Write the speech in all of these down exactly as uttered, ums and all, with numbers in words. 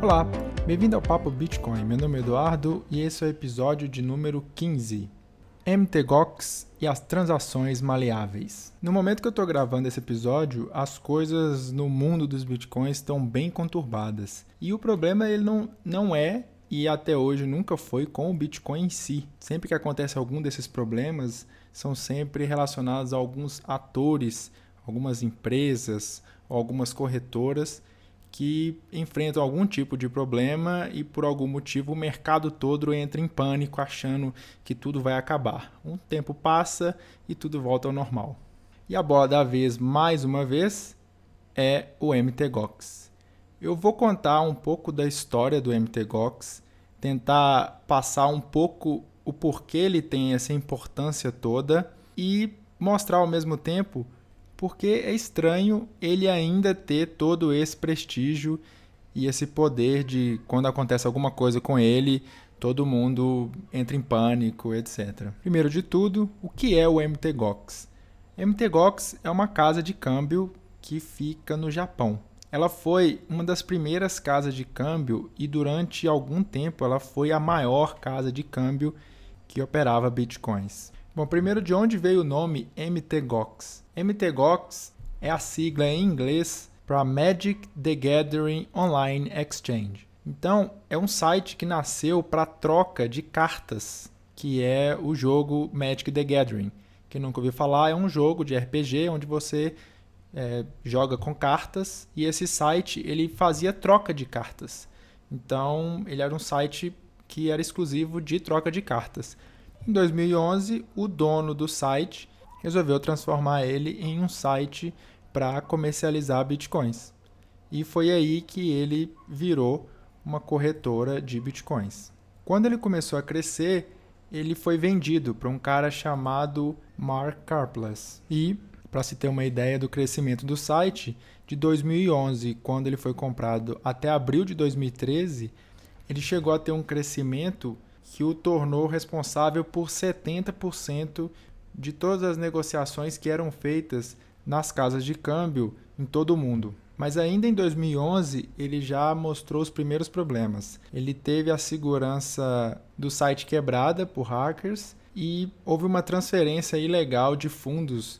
Olá, bem-vindo ao Papo Bitcoin. Meu nome é Eduardo e esse é o episódio de número quinze. M T G O X e as transações maleáveis. No momento que eu estou gravando esse episódio, as coisas no mundo dos bitcoins estão bem conturbadas. E o problema ele não, não é, e até hoje nunca foi, com o Bitcoin em si. Sempre que acontece algum desses problemas, são sempre relacionados a alguns atores, algumas empresas, ou algumas corretoras que enfrentam algum tipo de problema e por algum motivo o mercado todo entra em pânico achando que tudo vai acabar. Um tempo passa e tudo volta ao normal. E a bola da vez, mais uma vez, é o M T G O X. Eu vou contar um pouco da história do M T G O X, tentar passar um pouco o porquê ele tem essa importância toda e mostrar ao mesmo tempo porque é estranho ele ainda ter todo esse prestígio e esse poder de, quando acontece alguma coisa com ele, todo mundo entra em pânico, etcétera. Primeiro de tudo, o que é o M T G O X? M T G O X é uma casa de câmbio que fica no Japão. Ela foi uma das primeiras casas de câmbio e durante algum tempo ela foi a maior casa de câmbio que operava bitcoins. Bom, primeiro, de onde veio o nome M T G O X? M T G O X é a sigla em inglês para Magic the Gathering Online Exchange. Então, é um site que nasceu para troca de cartas, que é o jogo Magic the Gathering. Quem nunca ouviu falar, é um jogo de R P G onde você é, joga com cartas e esse site ele fazia troca de cartas. Então, ele era um site que era exclusivo de troca de cartas. Em dois mil e onze, o dono do site resolveu transformar ele em um site para comercializar bitcoins. E foi aí que ele virou uma corretora de bitcoins. Quando ele começou a crescer, ele foi vendido para um cara chamado Mark Karplus. E, para se ter uma ideia do crescimento do site, de dois mil e onze, quando ele foi comprado, até abril de dois mil e treze, ele chegou a ter um crescimento que o tornou responsável por setenta por cento de todas as negociações que eram feitas nas casas de câmbio em todo o mundo. Mas ainda em dois mil e onze, ele já mostrou os primeiros problemas. Ele teve a segurança do site quebrada por hackers e houve uma transferência ilegal de fundos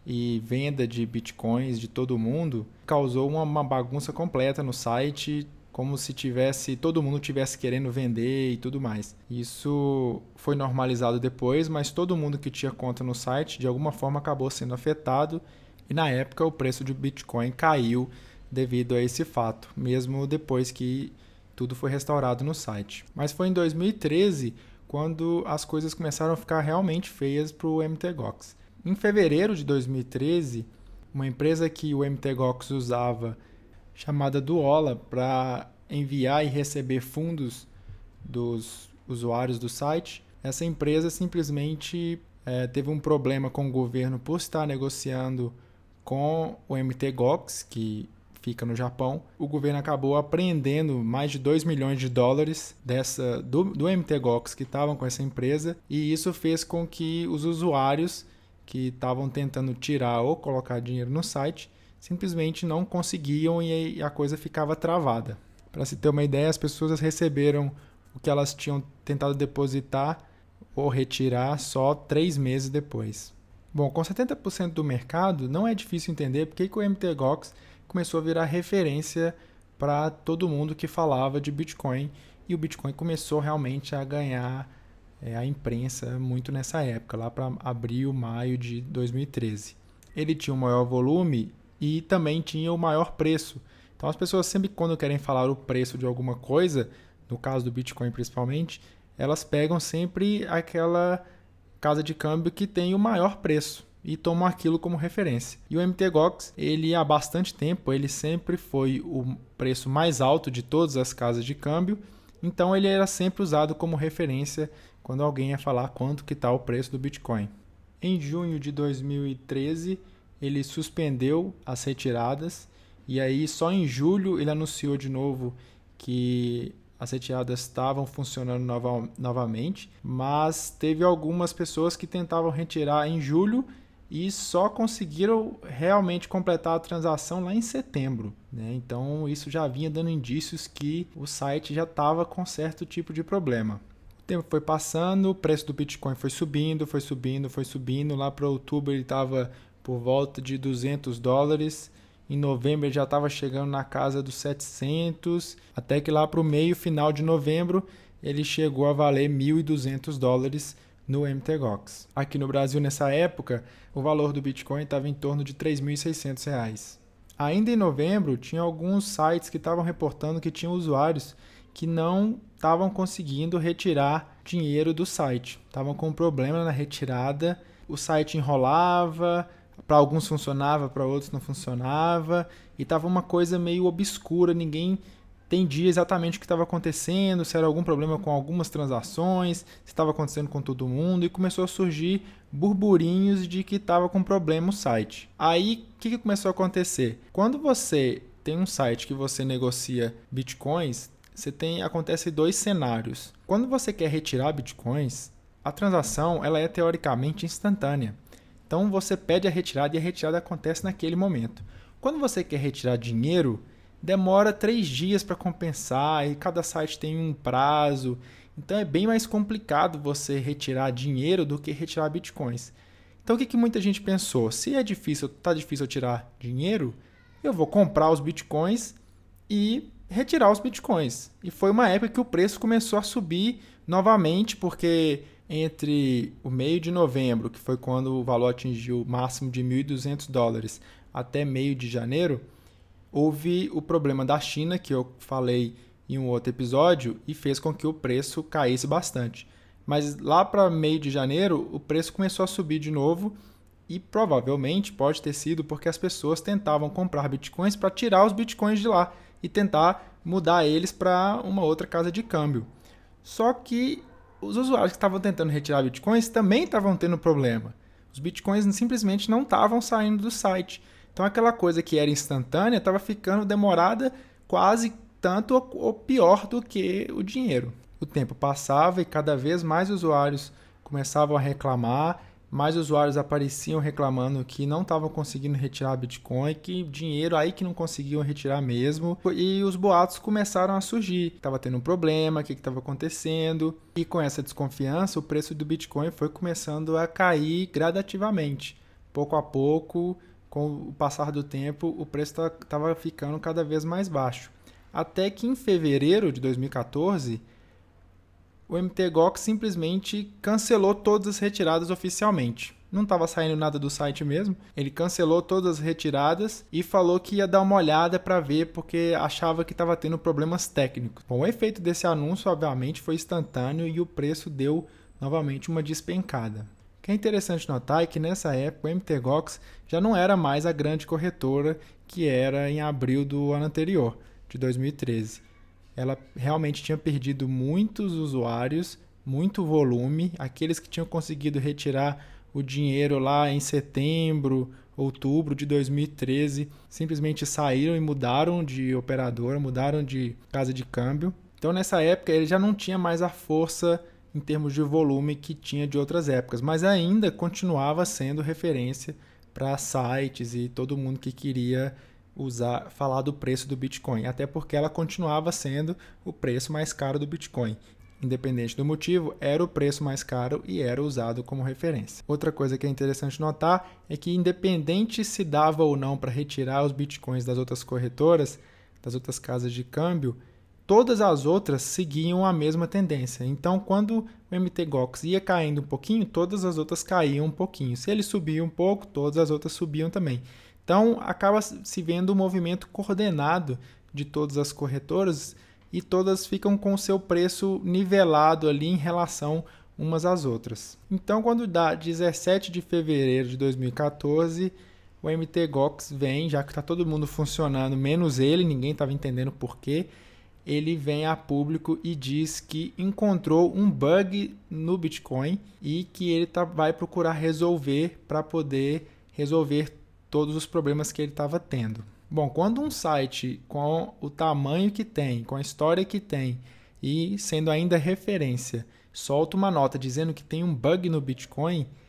e venda de bitcoins de todo mundo. Causou uma bagunça completa no site, como se tivesse todo mundo tivesse querendo vender e tudo mais. Isso foi normalizado depois, mas todo mundo que tinha conta no site de alguma forma acabou sendo afetado e na época o preço de Bitcoin caiu devido a esse fato, mesmo depois que tudo foi restaurado no site. Mas foi em dois mil e treze quando as coisas começaram a ficar realmente feias para o M T G O X. Em fevereiro de dois mil e treze, uma empresa que o M T G O X usava chamada Duola para enviar e receber fundos dos usuários do site. Essa empresa simplesmente é, teve um problema com o governo por estar negociando com o M T G O X, que fica no Japão. O governo acabou apreendendo mais de dois milhões de dólares dessa, do, do M T G O X que estavam com essa empresa e isso fez com que os usuários que estavam tentando tirar ou colocar dinheiro no site simplesmente não conseguiam e a coisa ficava travada. Para se ter uma ideia, as pessoas receberam o que elas tinham tentado depositar ou retirar só três meses depois. Bom, com setenta por cento do mercado, não é difícil entender porque que o M T G O X começou a virar referência para todo mundo que falava de Bitcoin e o Bitcoin começou realmente a ganhar é, a imprensa muito nessa época, lá para abril, maio de dois mil e treze. Ele tinha um maior volume e também tinha o maior preço. Então as pessoas sempre quando querem falar o preço de alguma coisa, no caso do Bitcoin principalmente, elas pegam sempre aquela casa de câmbio que tem o maior preço e tomam aquilo como referência. E o M T G O X, ele há bastante tempo, ele sempre foi o preço mais alto de todas as casas de câmbio, então ele era sempre usado como referência quando alguém ia falar quanto que está o preço do Bitcoin. Em junho de dois mil e treze, ele suspendeu as retiradas e aí só em julho ele anunciou de novo que as retiradas estavam funcionando nova, novamente, mas teve algumas pessoas que tentavam retirar em julho e só conseguiram realmente completar a transação lá em setembro, né? Então isso já vinha dando indícios que o site já estava com certo tipo de problema. O tempo foi passando, o preço do Bitcoin foi subindo, foi subindo, foi subindo. Lá para outubro ele estava por volta de duzentos dólares. Em novembro ele já estava chegando na casa dos setecentos, até que lá para o meio final de novembro ele chegou a valer mil e duzentos dólares no M T G O X. Aqui no Brasil, nessa época, o valor do Bitcoin estava em torno de três mil e seiscentos reais. Ainda em novembro, tinha alguns sites que estavam reportando que tinham usuários que não estavam conseguindo retirar dinheiro do site. Estavam com problema na retirada, o site enrolava, para alguns funcionava, para outros não funcionava, e estava uma coisa meio obscura, ninguém entendia exatamente o que estava acontecendo, se era algum problema com algumas transações, se estava acontecendo com todo mundo, e começou a surgir burburinhos de que estava com problema o site. Aí, o que, que começou a acontecer? Quando você tem um site que você negocia bitcoins, você tem, acontece dois cenários. Quando você quer retirar bitcoins, a transação ela é teoricamente instantânea. Então, você pede a retirada e a retirada acontece naquele momento. Quando você quer retirar dinheiro, demora três dias para compensar e cada site tem um prazo. Então é bem mais complicado você retirar dinheiro do que retirar bitcoins. Então o que, que muita gente pensou? Se é difícil, tá difícil eu tirar dinheiro, eu vou comprar os bitcoins e retirar os bitcoins. E foi uma época que o preço começou a subir novamente, porque entre o meio de novembro, que foi quando o valor atingiu o máximo de mil e duzentos dólares, até meio de janeiro, houve o problema da China, que eu falei em um outro episódio, e fez com que o preço caísse bastante. Mas lá para meio de janeiro, o preço começou a subir de novo e provavelmente pode ter sido porque as pessoas tentavam comprar bitcoins para tirar os bitcoins de lá e tentar mudar eles para uma outra casa de câmbio. Só que os usuários que estavam tentando retirar bitcoins também estavam tendo problema. Os bitcoins simplesmente não estavam saindo do site. Então aquela coisa que era instantânea estava ficando demorada quase tanto ou pior do que o dinheiro. O tempo passava e cada vez mais usuários começavam a reclamar, mais usuários apareciam reclamando que não estavam conseguindo retirar Bitcoin, que dinheiro aí que não conseguiam retirar mesmo. E os boatos começaram a surgir. Estava tendo um problema, o que estava acontecendo. E com essa desconfiança, o preço do Bitcoin foi começando a cair gradativamente. Pouco a pouco, com o passar do tempo, o preço estava ficando cada vez mais baixo. Até que em fevereiro de dois mil e quatorze, o M T G O X simplesmente cancelou todas as retiradas oficialmente. Não estava saindo nada do site mesmo. Ele cancelou todas as retiradas e falou que ia dar uma olhada para ver porque achava que estava tendo problemas técnicos. Bom, o efeito desse anúncio, obviamente, foi instantâneo e o preço deu novamente uma despencada. O que é interessante notar é que nessa época o M T G O X já não era mais a grande corretora que era em abril do ano anterior, de dois mil e treze. Ela realmente tinha perdido muitos usuários, muito volume. Aqueles que tinham conseguido retirar o dinheiro lá em setembro, outubro de dois mil e treze, simplesmente saíram e mudaram de operadora, mudaram de casa de câmbio. Então nessa época ele já não tinha mais a força em termos de volume que tinha de outras épocas, mas ainda continuava sendo referência para sites e todo mundo que queria usar, falar do preço do Bitcoin, até porque ela continuava sendo o preço mais caro do Bitcoin. Independente do motivo, era o preço mais caro e era usado como referência. Outra coisa que é interessante notar é que independente se dava ou não para retirar os Bitcoins das outras corretoras, das outras casas de câmbio, todas as outras seguiam a mesma tendência. Então, quando o M T G O X ia caindo um pouquinho, todas as outras caíam um pouquinho. Se ele subia um pouco, todas as outras subiam também. Então, acaba se vendo um movimento coordenado de todas as corretoras e todas ficam com o seu preço nivelado ali em relação umas às outras. Então, quando dá dezessete de fevereiro de dois mil e quatorze, o M T G O X vem, já que está todo mundo funcionando, menos ele, ninguém estava entendendo por quê, ele vem a público e diz que encontrou um bug no Bitcoin e que ele tá, vai procurar resolver para poder resolver todos os problemas que ele estava tendo. Bom, quando um site com o tamanho que tem, com a história que tem e sendo ainda referência, solta uma nota dizendo que tem um bug no Bitcoin,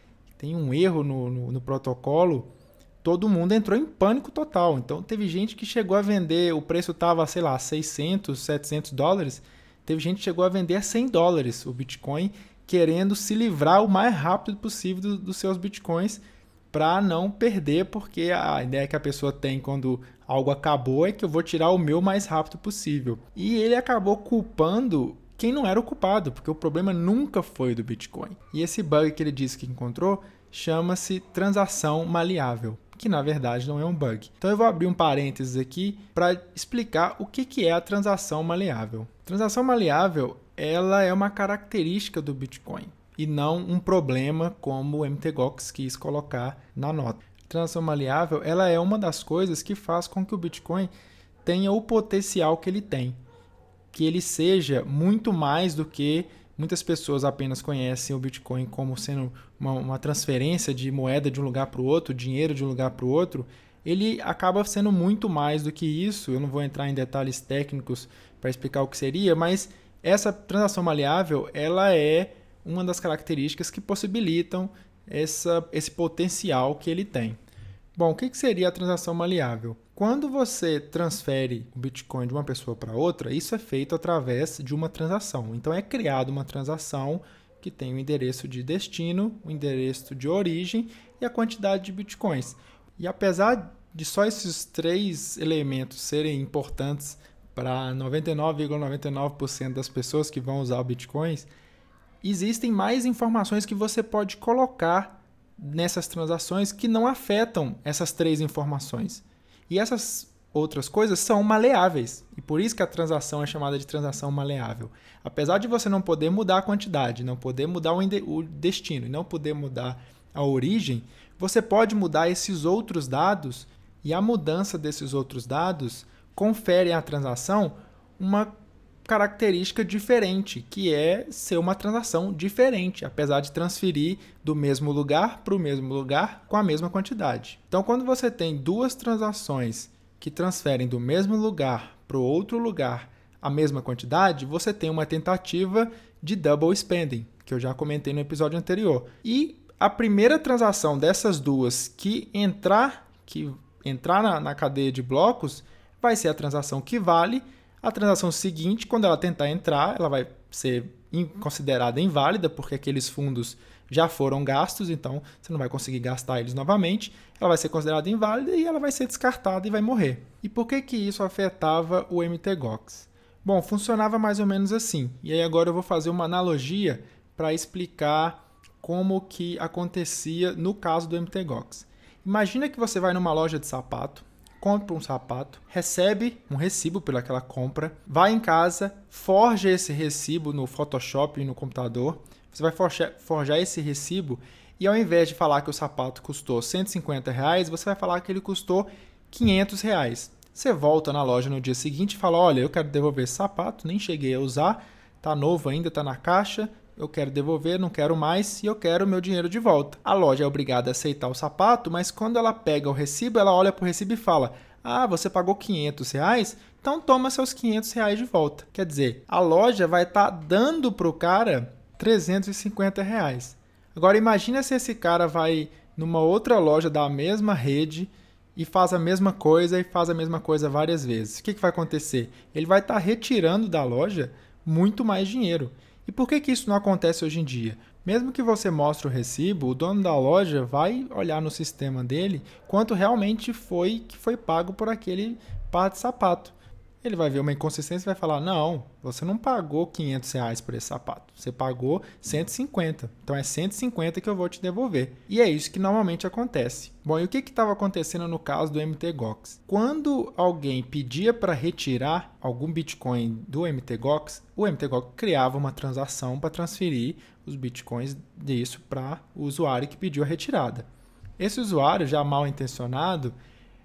tem um erro no, no, no protocolo, todo mundo entrou em pânico total. Então, teve gente que chegou a vender, o preço estava, sei lá, seiscentos, setecentos dólares, teve gente que chegou a vender a cem dólares o Bitcoin, querendo se livrar o mais rápido possível do, dos seus Bitcoins para não perder, porque a ideia que a pessoa tem quando algo acabou é que eu vou tirar o meu mais rápido possível. E ele acabou culpando quem não era o culpado, porque o problema nunca foi do Bitcoin. E esse bug que ele disse que encontrou chama-se transação maleável, que na verdade não é um bug. Então eu vou abrir um parênteses aqui para explicar o que é a transação maleável. Transação maleável, ela é uma característica do Bitcoin e não um problema como o M T Gox quis colocar na nota. A transação maleável, ela é uma das coisas que faz com que o Bitcoin tenha o potencial que ele tem, que ele seja muito mais do que muitas pessoas apenas conhecem o Bitcoin como sendo uma, uma transferência de moeda de um lugar para o outro, dinheiro de um lugar para o outro. Ele acaba sendo muito mais do que isso. Eu não vou entrar em detalhes técnicos para explicar o que seria, mas essa transação maleável, ela é uma das características que possibilitam essa, esse potencial que ele tem. Bom, o que seria a transação maleável? Quando você transfere o Bitcoin de uma pessoa para outra, isso é feito através de uma transação. Então, é criada uma transação que tem o endereço de destino, o endereço de origem e a quantidade de Bitcoins. E apesar de só esses três elementos serem importantes para noventa e nove vírgula noventa e nove por cento das pessoas que vão usar o Bitcoins, existem mais informações que você pode colocar nessas transações que não afetam essas três informações. E essas outras coisas são maleáveis. E por isso que a transação é chamada de transação maleável. Apesar de você não poder mudar a quantidade, não poder mudar o destino e não poder mudar a origem, você pode mudar esses outros dados e a mudança desses outros dados confere à transação uma característica diferente, que é ser uma transação diferente, apesar de transferir do mesmo lugar para o mesmo lugar com a mesma quantidade. Então, quando você tem duas transações que transferem do mesmo lugar para o outro lugar a mesma quantidade, você tem uma tentativa de double spending, que eu já comentei no episódio anterior. E a primeira transação dessas duas que entrar, que entrar na, na cadeia de blocos vai ser a transação que vale. A transação seguinte, quando ela tentar entrar, ela vai ser considerada inválida, porque aqueles fundos já foram gastos, então você não vai conseguir gastar eles novamente. Ela vai ser considerada inválida e ela vai ser descartada e vai morrer. E por que que isso afetava o M T Gox? Bom, funcionava mais ou menos assim. E aí agora eu vou fazer uma analogia para explicar como que acontecia no caso do M T Gox. Imagina que você vai numa loja de sapato, compra um sapato, recebe um recibo pelaquela compra, vai em casa, forja esse recibo no Photoshop e no computador. Você vai forjar, forjar esse recibo e ao invés de falar que o sapato custou cento e cinquenta reais, você vai falar que ele custou quinhentos reais. Você volta na loja no dia seguinte e fala, olha, eu quero devolver esse sapato, nem cheguei a usar, tá novo ainda, tá na caixa, eu quero devolver, não quero mais e eu quero o meu dinheiro de volta. A loja é obrigada a aceitar o sapato, mas quando ela pega o recibo, ela olha para o recibo e fala, ah, você pagou quinhentos reais? Então toma seus quinhentos reais de volta. Quer dizer, a loja vai estar tá dando para o cara trezentos e cinquenta reais. Agora imagina se esse cara vai numa outra loja da mesma rede e faz a mesma coisa e faz a mesma coisa várias vezes. O que, que vai acontecer? Ele vai estar tá retirando da loja muito mais dinheiro. E por que que isso não acontece hoje em dia? Mesmo que você mostre o recibo, o dono da loja vai olhar no sistema dele quanto realmente foi que foi pago por aquele par de sapato. Ele vai ver uma inconsistência e vai falar, não, você não pagou quinhentos reais por esse sapato, você pagou cento e cinquenta, então é cento e cinquenta que eu vou te devolver. E é isso que normalmente acontece. Bom, e o que estava acontecendo no caso do M T Gox? Quando alguém pedia para retirar algum Bitcoin do M T Gox, o M T Gox criava uma transação para transferir os Bitcoins disso para o usuário que pediu a retirada. Esse usuário, já mal intencionado,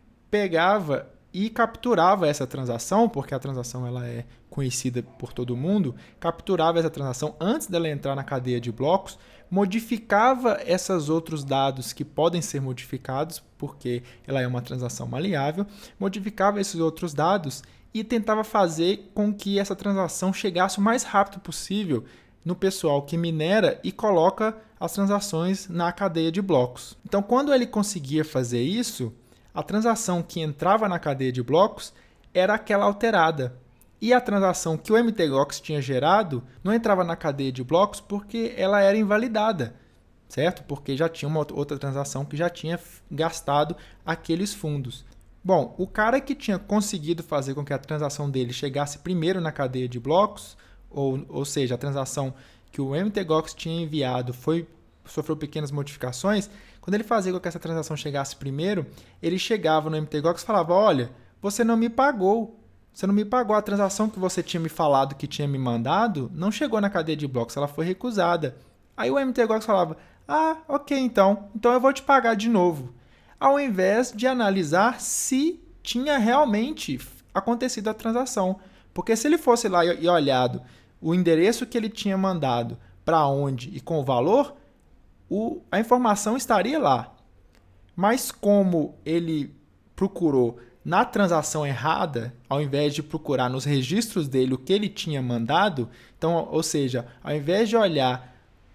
pegava e capturava essa transação, porque a transação ela é conhecida por todo mundo, capturava essa transação antes dela entrar na cadeia de blocos, modificava esses outros dados que podem ser modificados, porque ela é uma transação maleável, modificava esses outros dados e tentava fazer com que essa transação chegasse o mais rápido possível no pessoal que minera e coloca as transações na cadeia de blocos. Então, quando ele conseguia fazer isso, a transação que entrava na cadeia de blocos era aquela alterada. E a transação que o M T Gox tinha gerado não entrava na cadeia de blocos porque ela era invalidada, certo? Porque já tinha uma outra transação que já tinha gastado aqueles fundos. Bom, o cara que tinha conseguido fazer com que a transação dele chegasse primeiro na cadeia de blocos, ou, ou seja, a transação que o M T Gox tinha enviado foi, sofreu pequenas modificações, quando ele fazia com que essa transação chegasse primeiro, ele chegava no M T Gox e falava, olha, você não me pagou. Você não me pagou a transação que você tinha me falado que tinha me mandado, não chegou na cadeia de blocos, ela foi recusada. Aí o M T Gox falava, ah, ok, então, então eu vou te pagar de novo. Ao invés de analisar se tinha realmente acontecido a transação. Porque se ele fosse lá e olhado o endereço que ele tinha mandado, para onde e com o valor, o, a informação estaria lá. Mas como ele procurou na transação errada, ao invés de procurar nos registros dele o que ele tinha mandado, então, ou seja, ao invés de olhar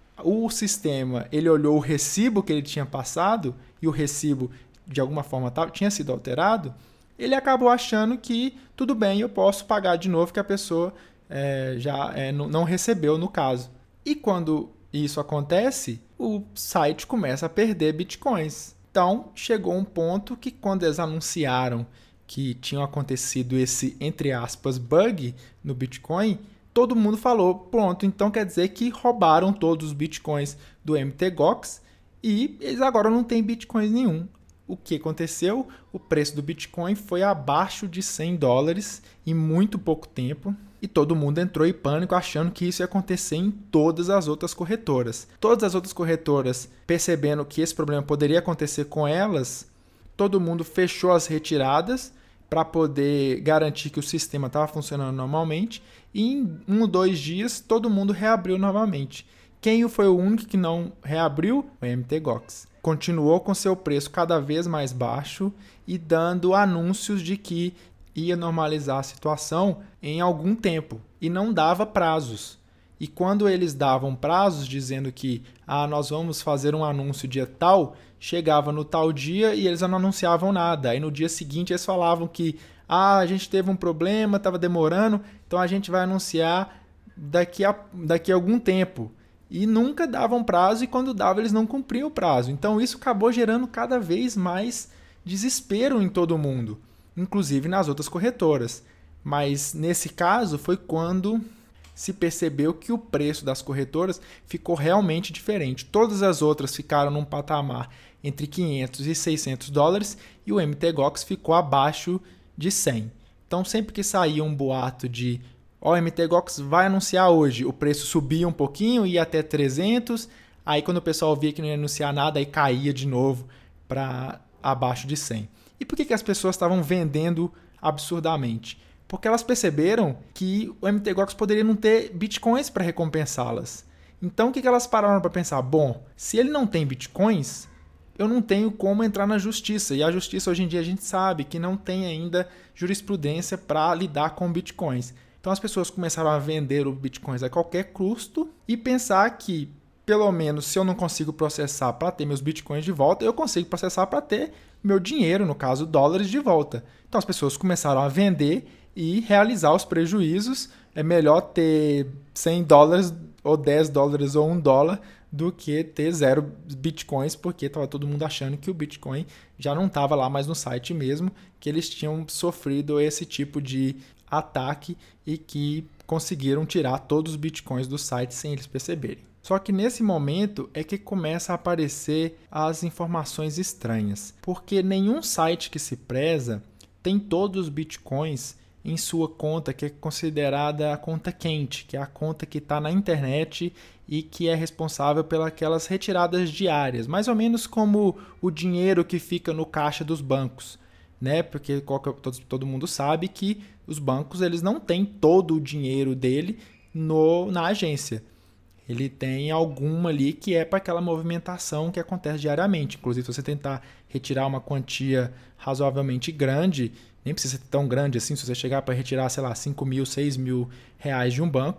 o sistema, ele olhou o recibo que ele tinha passado e o recibo de alguma forma tinha sido alterado, ele acabou achando que tudo bem, eu posso pagar de novo que a pessoa é, já é, não recebeu no caso. E quando isso acontece, o site começa a perder bitcoins. Então, chegou um ponto que quando eles anunciaram que tinha acontecido esse, entre aspas, bug no Bitcoin, todo mundo falou, pronto, então quer dizer que roubaram todos os Bitcoins do M T Gox e eles agora não têm Bitcoins nenhum. O que aconteceu? O preço do Bitcoin foi abaixo de cem dólares em muito pouco tempo. E todo mundo entrou em pânico achando que isso ia acontecer em todas as outras corretoras. Todas as outras corretoras, percebendo que esse problema poderia acontecer com elas, todo mundo fechou as retiradas para poder garantir que o sistema estava funcionando normalmente. E em um ou dois dias, todo mundo reabriu novamente. Quem foi o único que não reabriu? O M T Gox. Continuou com seu preço cada vez mais baixo e dando anúncios de que ia normalizar a situação em algum tempo e não dava prazos. E quando eles davam prazos dizendo que ah, nós vamos fazer um anúncio dia tal, chegava no tal dia e eles não anunciavam nada. Aí no dia seguinte eles falavam que ah, a gente teve um problema, estava demorando, então a gente vai anunciar daqui a, daqui a algum tempo. E nunca davam prazo e quando dava eles não cumpriam o prazo. Então isso acabou gerando cada vez mais desespero em todo mundo, inclusive nas outras corretoras. Mas nesse caso foi quando se percebeu que o preço das corretoras ficou realmente diferente. Todas as outras ficaram num patamar entre quinhentos e seiscentos dólares e o M T Gox ficou abaixo de cem. Então sempre que saía um boato de ó, o M T Gox vai anunciar hoje, o preço subia um pouquinho, ia até trezentos, aí quando o pessoal via que não ia anunciar nada, aí caía de novo para abaixo de cem. E por que, que as pessoas estavam vendendo absurdamente? Porque elas perceberam que o M T Gox poderia não ter bitcoins para recompensá-las. Então o que, que elas pararam para pensar? Bom, se ele não tem bitcoins, eu não tenho como entrar na justiça. E a justiça hoje em dia a gente sabe que não tem ainda jurisprudência para lidar com bitcoins. Então as pessoas começaram a vender os bitcoins a qualquer custo e pensar que, pelo menos, se eu não consigo processar para ter meus bitcoins de volta, eu consigo processar para ter meu dinheiro, no caso, dólares de volta. Então as pessoas começaram a vender e realizar os prejuízos. É melhor ter cem dólares ou dez dólares ou um dólar do que ter zero bitcoins, porque estava todo mundo achando que o Bitcoin já não estava lá mais no site mesmo, que eles tinham sofrido esse tipo de ataque e que conseguiram tirar todos os bitcoins do site sem eles perceberem. Só que nesse momento é que começa a aparecer as informações estranhas, porque nenhum site que se preza tem todos os bitcoins em sua conta, que é considerada a conta quente, que é a conta que está na internet e que é responsável pelas retiradas diárias, mais ou menos como o dinheiro que fica no caixa dos bancos, né? Porque todo, todo mundo sabe que os bancos eles não têm todo o dinheiro dele no, na agência. Ele tem alguma ali que é para aquela movimentação que acontece diariamente. Inclusive, se você tentar retirar uma quantia razoavelmente grande, nem precisa ser tão grande assim, se você chegar para retirar, sei lá, cinco mil, seis mil reais de um banco,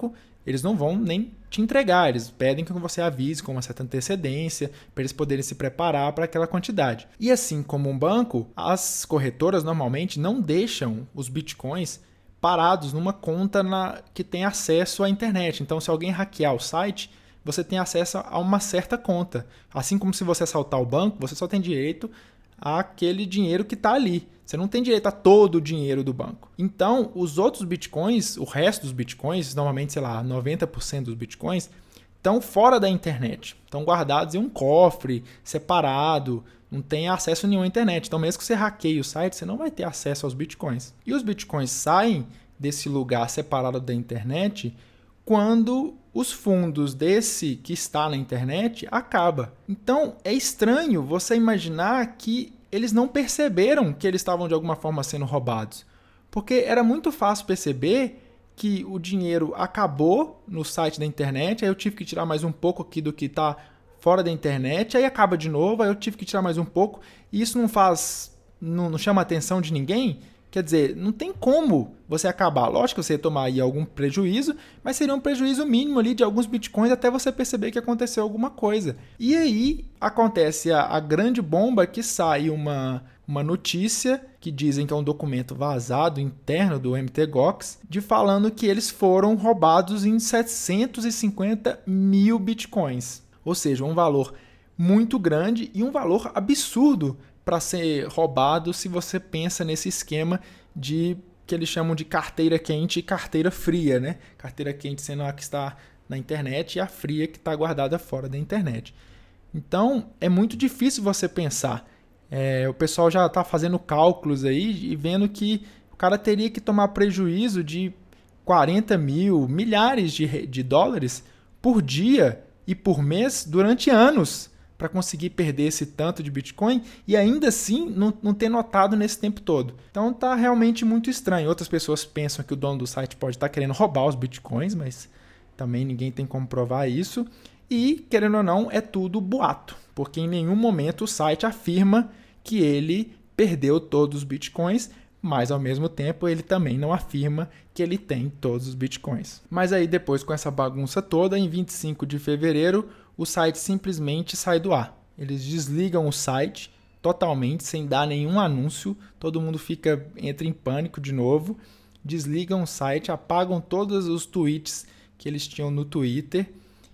eles não vão nem te entregar, eles pedem que você avise com uma certa antecedência para eles poderem se preparar para aquela quantidade. E assim como um banco, as corretoras normalmente não deixam os bitcoins parados numa conta na, que tem acesso à internet. Então, se alguém hackear o site, você tem acesso a uma certa conta. Assim como se você assaltar o banco, você só tem direito àquele dinheiro que está ali. Você não tem direito a todo o dinheiro do banco. Então, os outros bitcoins, o resto dos bitcoins, normalmente, sei lá, noventa por cento dos bitcoins, estão fora da internet. Estão guardados em um cofre, separado, não tem acesso nenhum à internet. Então, mesmo que você hackeie o site, você não vai ter acesso aos bitcoins. E os bitcoins saem desse lugar separado da internet quando os fundos desse que está na internet acabam. Então, é estranho você imaginar que eles não perceberam que eles estavam de alguma forma sendo roubados. Porque era muito fácil perceber que o dinheiro acabou no site da internet, aí eu tive que tirar mais um pouco aqui do que está fora da internet, aí acaba de novo, aí eu tive que tirar mais um pouco, e isso não faz, não, não chama a atenção de ninguém. Quer dizer, não tem como você acabar. Lógico que você ia tomar aí algum prejuízo, mas seria um prejuízo mínimo ali de alguns bitcoins até você perceber que aconteceu alguma coisa. E aí acontece a, a grande bomba que sai uma, uma notícia que dizem que é um documento vazado interno do M T G O X, de falando que eles foram roubados em setecentos e cinquenta mil bitcoins. Ou seja, um valor muito grande e um valor absurdo para ser roubado se você pensa nesse esquema de que eles chamam de carteira quente e carteira fria, né? Carteira quente sendo a que está na internet e a fria que está guardada fora da internet. Então, é muito difícil você pensar. É, o pessoal já está fazendo cálculos aí e vendo que o cara teria que tomar prejuízo de quarenta mil, milhares de, de dólares por dia e por mês durante anos para conseguir perder esse tanto de Bitcoin e ainda assim não, não ter notado nesse tempo todo. Então tá realmente muito estranho. Outras pessoas pensam que o dono do site pode estar querendo roubar os Bitcoins, mas também ninguém tem como provar isso. E, querendo ou não, é tudo boato, porque em nenhum momento o site afirma que ele perdeu todos os Bitcoins, mas ao mesmo tempo ele também não afirma que ele tem todos os Bitcoins. Mas aí depois, com essa bagunça toda, em vinte e cinco de fevereiro, o site simplesmente sai do ar. Eles desligam o site totalmente, sem dar nenhum anúncio. Todo mundo fica, entra em pânico de novo. Desligam o site, apagam todos os tweets que eles tinham no Twitter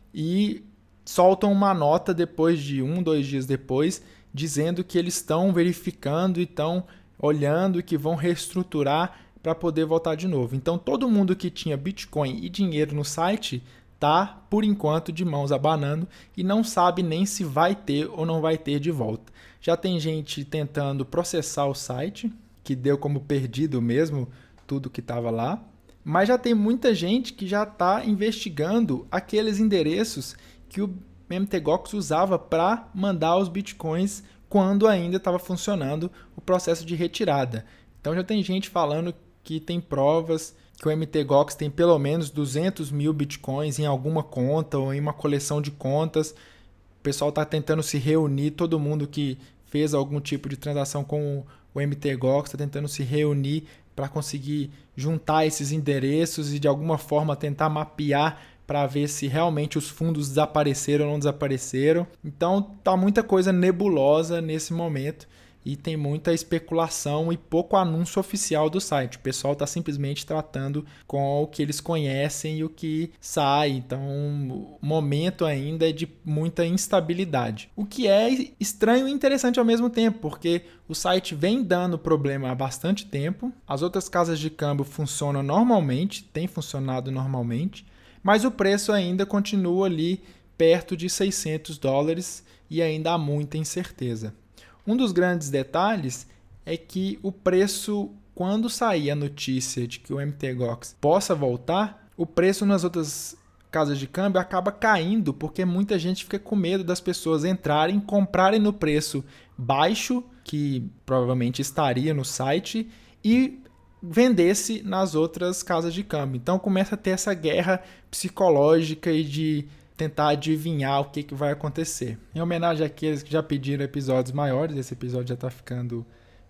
e soltam uma nota depois de um, dois dias depois, dizendo que eles estão verificando e estão olhando e que vão reestruturar para poder voltar de novo. Então, todo mundo que tinha Bitcoin e dinheiro no site tá, por enquanto, de mãos abanando e não sabe nem se vai ter ou não vai ter de volta. Já tem gente tentando processar o site, que deu como perdido mesmo tudo que estava lá, mas já tem muita gente que já está investigando aqueles endereços que o M T G O X usava para mandar os bitcoins quando ainda estava funcionando o processo de retirada. Então já tem gente falando que tem provas que o M T G O X tem pelo menos duzentos mil bitcoins em alguma conta ou em uma coleção de contas. O pessoal está tentando se reunir, todo mundo que fez algum tipo de transação com o M T G O X está tentando se reunir para conseguir juntar esses endereços e de alguma forma tentar mapear para ver se realmente os fundos desapareceram ou não desapareceram. Então tá muita coisa nebulosa nesse momento e tem muita especulação e pouco anúncio oficial do site. O pessoal está simplesmente tratando com o que eles conhecem e o que sai. Então o momento ainda é de muita instabilidade. O que é estranho e interessante ao mesmo tempo, porque o site vem dando problema há bastante tempo. As outras casas de câmbio funcionam normalmente, tem funcionado normalmente, mas o preço ainda continua ali perto de seiscentos dólares e ainda há muita incerteza. Um dos grandes detalhes é que o preço, quando sair a notícia de que o M T G O X possa voltar, o preço nas outras casas de câmbio acaba caindo, porque muita gente fica com medo das pessoas entrarem, comprarem no preço baixo, que provavelmente estaria no site, e vendesse nas outras casas de câmbio. Então começa a ter essa guerra psicológica e de tentar adivinhar o que, que vai acontecer. Em homenagem àqueles que já pediram episódios maiores, esse episódio já está ficando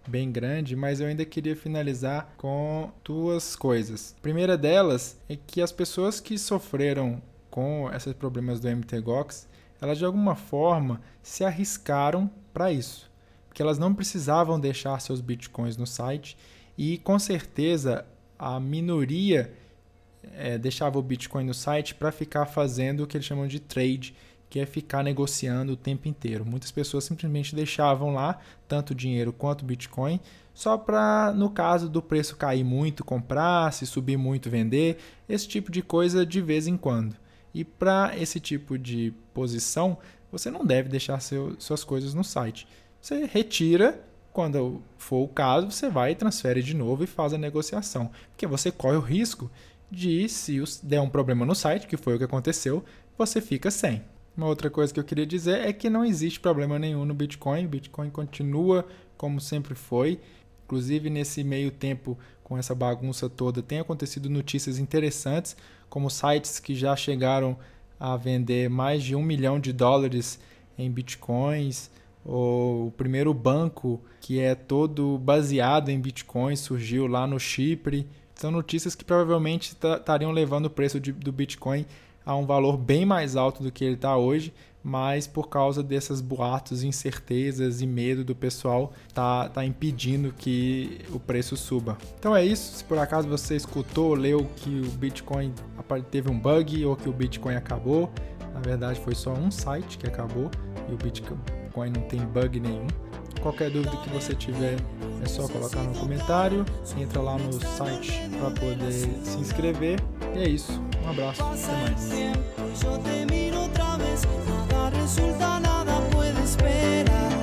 bem grande, mas eu ainda queria finalizar com duas coisas. A primeira delas é que as pessoas que sofreram com esses problemas do M T G O X, elas de alguma forma se arriscaram para isso, porque elas não precisavam deixar seus bitcoins no site e com certeza a minoria é, deixava o Bitcoin no site para ficar fazendo o que eles chamam de trade, que é ficar negociando o tempo inteiro. Muitas pessoas simplesmente deixavam lá tanto dinheiro quanto Bitcoin, só para, no caso do preço cair muito, comprar, se subir muito, vender, esse tipo de coisa de vez em quando. E para esse tipo de posição, você não deve deixar seu, suas coisas no site. Você retira, quando for o caso, você vai e transfere de novo e faz a negociação. Porque você corre o risco de, se der um problema no site, que foi o que aconteceu, você fica sem. Uma outra coisa que eu queria dizer é que não existe problema nenhum no Bitcoin. O Bitcoin continua como sempre foi. Inclusive, nesse meio tempo, com essa bagunça toda, tem acontecido notícias interessantes, como sites que já chegaram a vender mais de um milhão de dólares em Bitcoins, ou o primeiro banco que é todo baseado em Bitcoins surgiu lá no Chipre. São notícias que provavelmente estariam levando o preço de, do Bitcoin a um valor bem mais alto do que ele está hoje, mas por causa desses boatos, incertezas e medo do pessoal, tá, tá impedindo que o preço suba. Então é isso. Se por acaso você escutou ou leu que o Bitcoin teve um bug ou que o Bitcoin acabou, na verdade foi só um site que acabou e o Bitcoin não tem bug nenhum. Qualquer dúvida que você tiver é só colocar no comentário, entra lá no site para poder se inscrever. E é isso, um abraço, até mais.